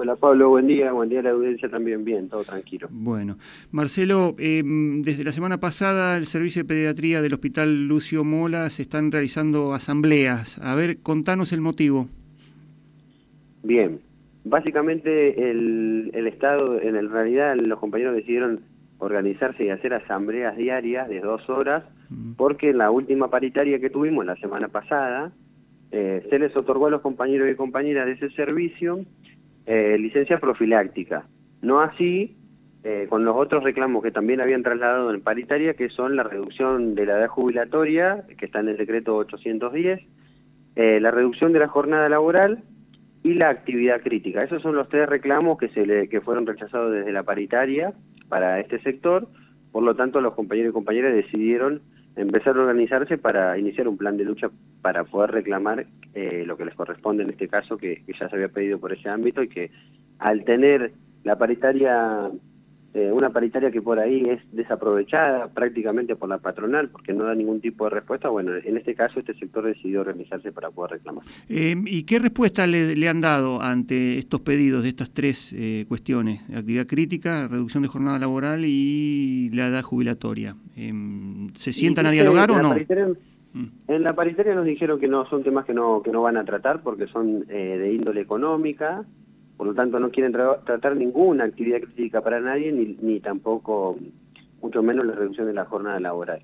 Hola Pablo, buen día a la audiencia también, bien, todo tranquilo. Bueno, Marcelo, desde la semana pasada el Servicio de Pediatría del Hospital Lucio Mola se están realizando asambleas. A ver, contanos el motivo. Bien, básicamente el Estado, en realidad los compañeros decidieron organizarse y hacer asambleas diarias de 2 horas, porque en la última paritaria que tuvimos la semana pasada, se les otorgó a los compañeros y compañeras de ese servicio licencia profiláctica. No así con los otros reclamos que también habían trasladado en paritaria, que son la reducción de la edad jubilatoria, que está en el decreto 810, la reducción de la jornada laboral y la actividad crítica. Esos son los 3 reclamos que fueron rechazados desde la paritaria para este sector. Por lo tanto, los compañeros y compañeras decidieron empezar a organizarse para iniciar un plan de lucha para poder reclamar lo que les corresponde en este caso, que ya se había pedido por ese ámbito, y que al tener la paritaria, una paritaria que por ahí es desaprovechada prácticamente por la patronal porque no da ningún tipo de respuesta, bueno, en este caso este sector decidió organizarse para poder reclamar. ¿Y qué respuesta le han dado ante estos pedidos de estas 3 cuestiones? Actividad crítica, reducción de jornada laboral y la edad jubilatoria. ¿Se sientan a dialogar o no? En la paritaria nos dijeron que no, son temas que no van a tratar porque son de índole económica, por lo tanto no quieren tratar ninguna actividad crítica para nadie, ni tampoco, mucho menos la reducción de la jornada laboral,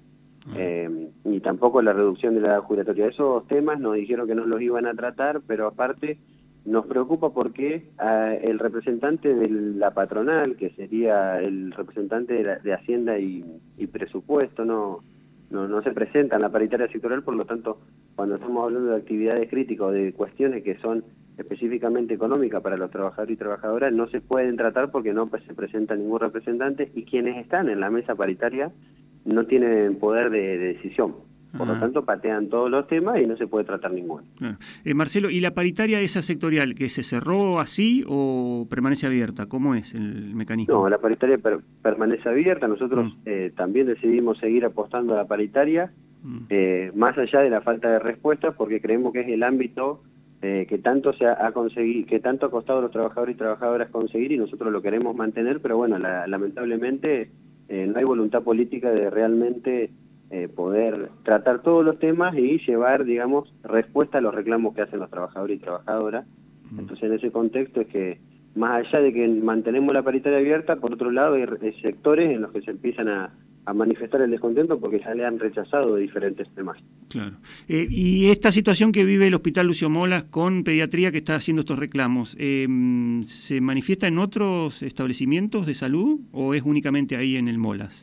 ni tampoco la reducción de la edad jubilatoria. Esos temas nos dijeron que no los iban a tratar, pero aparte nos preocupa porque el representante de la patronal, que sería el representante de Hacienda y Presupuesto, no se presenta en la paritaria sectorial. Por lo tanto, cuando estamos hablando de actividades críticas o de cuestiones que son específicamente económicas para los trabajadores y trabajadoras, no se pueden tratar porque no se presenta ningún representante, y quienes están en la mesa paritaria no tienen poder de decisión. Por lo tanto, patean todos los temas y no se puede tratar ninguno. Claro. Marcelo, ¿y la paritaria esa sectorial, que se cerró así o permanece abierta? ¿Cómo es el mecanismo? No, la paritaria permanece abierta. Nosotros también decidimos seguir apostando a la paritaria, más allá de la falta de respuestas, porque creemos que es el ámbito que tanto que tanto ha costado a los trabajadores y trabajadoras conseguir, y nosotros lo queremos mantener, pero bueno, lamentablemente no hay voluntad política de realmente poder tratar todos los temas y llevar, digamos, respuesta a los reclamos que hacen los trabajadores y trabajadoras. Entonces, en ese contexto es que, más allá de que mantenemos la paritaria abierta, por otro lado hay sectores en los que se empiezan a manifestar el descontento porque ya le han rechazado de diferentes temas. Claro. Y esta situación que vive el Hospital Lucio Molas con pediatría, que está haciendo estos reclamos, ¿se manifiesta en otros establecimientos de salud o es únicamente ahí en el Molas?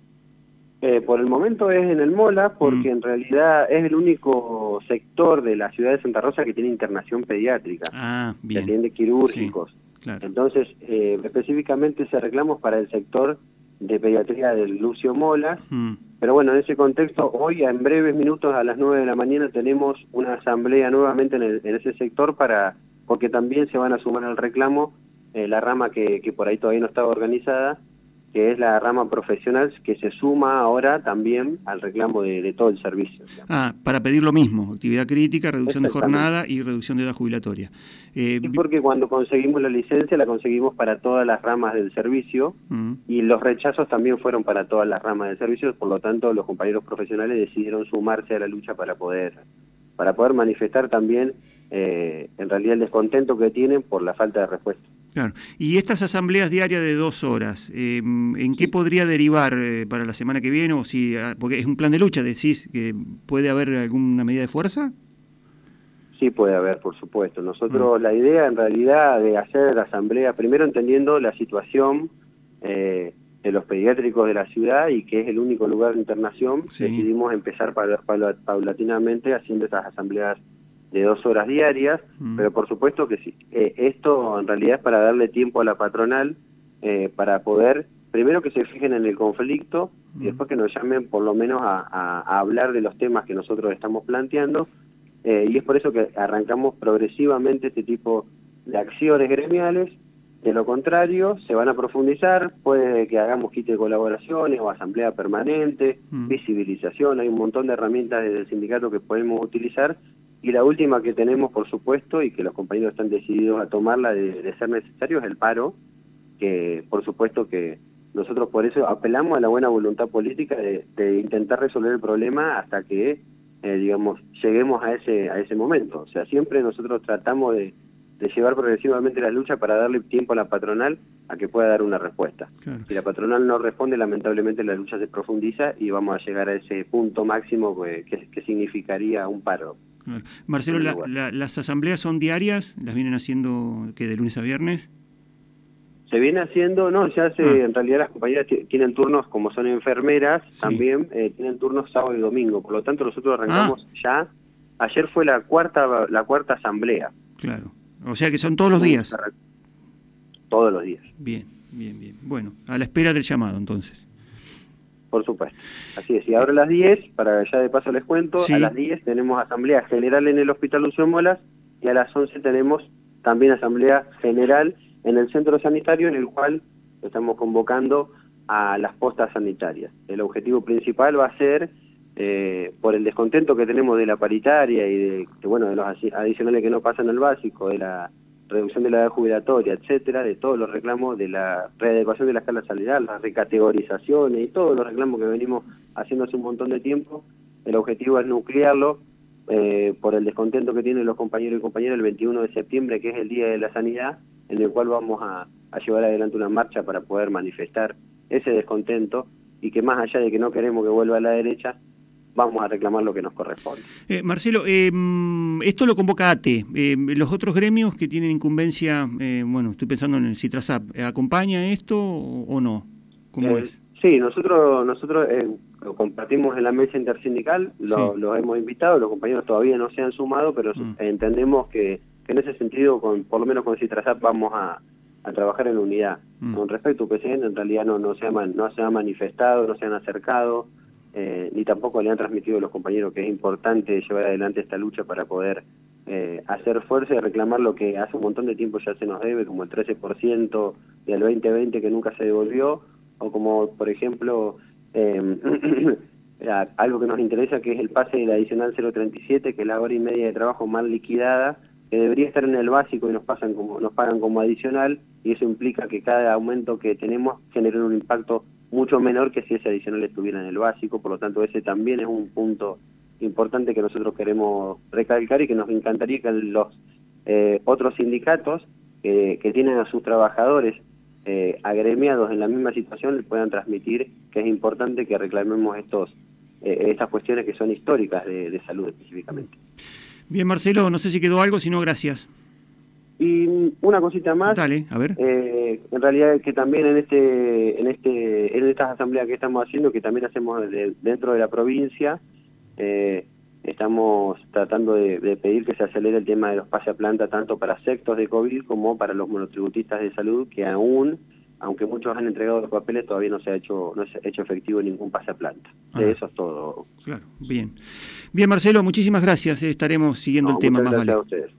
Por el momento es en el Mola, porque en realidad es el único sector de la ciudad de Santa Rosa que tiene internación pediátrica, que atiende quirúrgicos. Sí, claro. Entonces, específicamente se reclamos para el sector de pediatría del Lucio Molas, pero bueno, en ese contexto, hoy en breves minutos a las 9 de la mañana tenemos una asamblea nuevamente en ese sector, porque también se van a sumar al reclamo la rama que por ahí todavía no estaba organizada, que es la rama profesional, que se suma ahora también al reclamo de todo el servicio. Para pedir lo mismo, actividad crítica, reducción de jornada y reducción de edad jubilatoria. Sí, porque cuando conseguimos la licencia la conseguimos para todas las ramas del servicio, y los rechazos también fueron para todas las ramas del servicio. Por lo tanto, los compañeros profesionales decidieron sumarse a la lucha para poder manifestar también en realidad el descontento que tienen por la falta de respuesta. Claro. Y estas asambleas diarias de 2 horas, ¿en qué podría derivar para la semana que viene? Porque es un plan de lucha, ¿decís que puede haber alguna medida de fuerza? Sí puede haber, por supuesto. Nosotros la idea en realidad de hacer asambleas, primero entendiendo la situación de los pediátricos de la ciudad y que es el único lugar de internación, decidimos empezar paulatinamente haciendo estas asambleas de 2 horas diarias, pero por supuesto que sí. Esto en realidad es para darle tiempo a la patronal para poder, primero que se fijen en el conflicto y después que nos llamen por lo menos a hablar de los temas que nosotros estamos planteando, y es por eso que arrancamos progresivamente este tipo de acciones gremiales. De lo contrario, se van a profundizar, puede que hagamos kit de colaboraciones o asamblea permanente, visibilización, hay un montón de herramientas desde el sindicato que podemos utilizar, Y la última que tenemos, por supuesto, y que los compañeros están decididos a tomarla de ser necesario, es el paro, que por supuesto que nosotros por eso apelamos a la buena voluntad política de intentar resolver el problema hasta que, digamos, lleguemos a ese momento. O sea, siempre nosotros tratamos de llevar progresivamente la lucha para darle tiempo a la patronal a que pueda dar una respuesta. Claro. Si la patronal no responde, lamentablemente la lucha se profundiza y vamos a llegar a ese punto máximo que significaría un paro. Claro. Marcelo, ¿las asambleas son diarias? ¿Las vienen haciendo de lunes a viernes? Se viene haciendo, no, ya en realidad las compañeras tienen turnos, como son enfermeras, sí. También tienen turnos sábado y domingo, por lo tanto nosotros arrancamos ya, ayer fue la cuarta asamblea. Claro, o sea que son todos los días. Todos los días. Bien, bien, bien. Bueno, a la espera del llamado entonces. Por supuesto, así es. Y ahora a las 10, para ya de paso les cuento, sí. A las 10 tenemos asamblea general en el Hospital Lucio Molas y a las 11 tenemos también asamblea general en el centro sanitario, en el cual estamos convocando a las postas sanitarias. El objetivo principal va a ser, por el descontento que tenemos de la paritaria y de los adicionales que no pasan al básico, de la reducción de la edad jubilatoria, etcétera, de todos los reclamos de la readecuación de la escala salarial, las recategorizaciones y todos los reclamos que venimos haciendo hace un montón de tiempo. El objetivo es nuclearlo por el descontento que tienen los compañeros y compañeras el 21 de septiembre, que es el Día de la Sanidad, en el cual vamos a llevar adelante una marcha para poder manifestar ese descontento y que más allá de que no queremos que vuelva a la derecha, vamos a reclamar lo que nos corresponde. Marcelo, esto lo convoca ATE. ¿Los otros gremios que tienen incumbencia, estoy pensando en el CITRASAP, ¿acompaña esto o no? ¿Cómo es? Sí, nosotros lo compartimos en la mesa intersindical, los hemos invitado, los compañeros todavía no se han sumado, pero entendemos que en ese sentido, por lo menos con CITRASAP, vamos a trabajar en unidad. Con respecto a UPCN, en realidad no se ha manifestado, no se han acercado, ni tampoco le han transmitido a los compañeros que es importante llevar adelante esta lucha para poder hacer fuerza y reclamar lo que hace un montón de tiempo ya se nos debe, como el 13% del 2020 que nunca se devolvió, o como, por ejemplo, algo que nos interesa, que es el pase del adicional 037, que es la hora y media de trabajo mal liquidada, que debería estar en el básico y nos pagan como adicional, y eso implica que cada aumento que tenemos genera un impacto mucho menor que si ese adicional estuviera en el básico. Por lo tanto, ese también es un punto importante que nosotros queremos recalcar y que nos encantaría que los otros sindicatos que tienen a sus trabajadores agremiados en la misma situación les puedan transmitir que es importante que reclamemos estas cuestiones que son históricas de salud específicamente. Bien, Marcelo, no sé si quedó algo, si no, gracias. Y una cosita más. Dale, a ver. En realidad que también en estas asambleas que estamos haciendo, que también hacemos dentro de la provincia, estamos tratando de pedir que se acelere el tema de los pase a planta tanto para sectos de COVID como para los monotributistas de salud, que aunque muchos han entregado los papeles, todavía no se ha hecho efectivo ningún pase a planta. Eso es todo. Claro, bien. Bien, Marcelo, muchísimas gracias. Estaremos siguiendo el tema más. Muchas gracias a ustedes.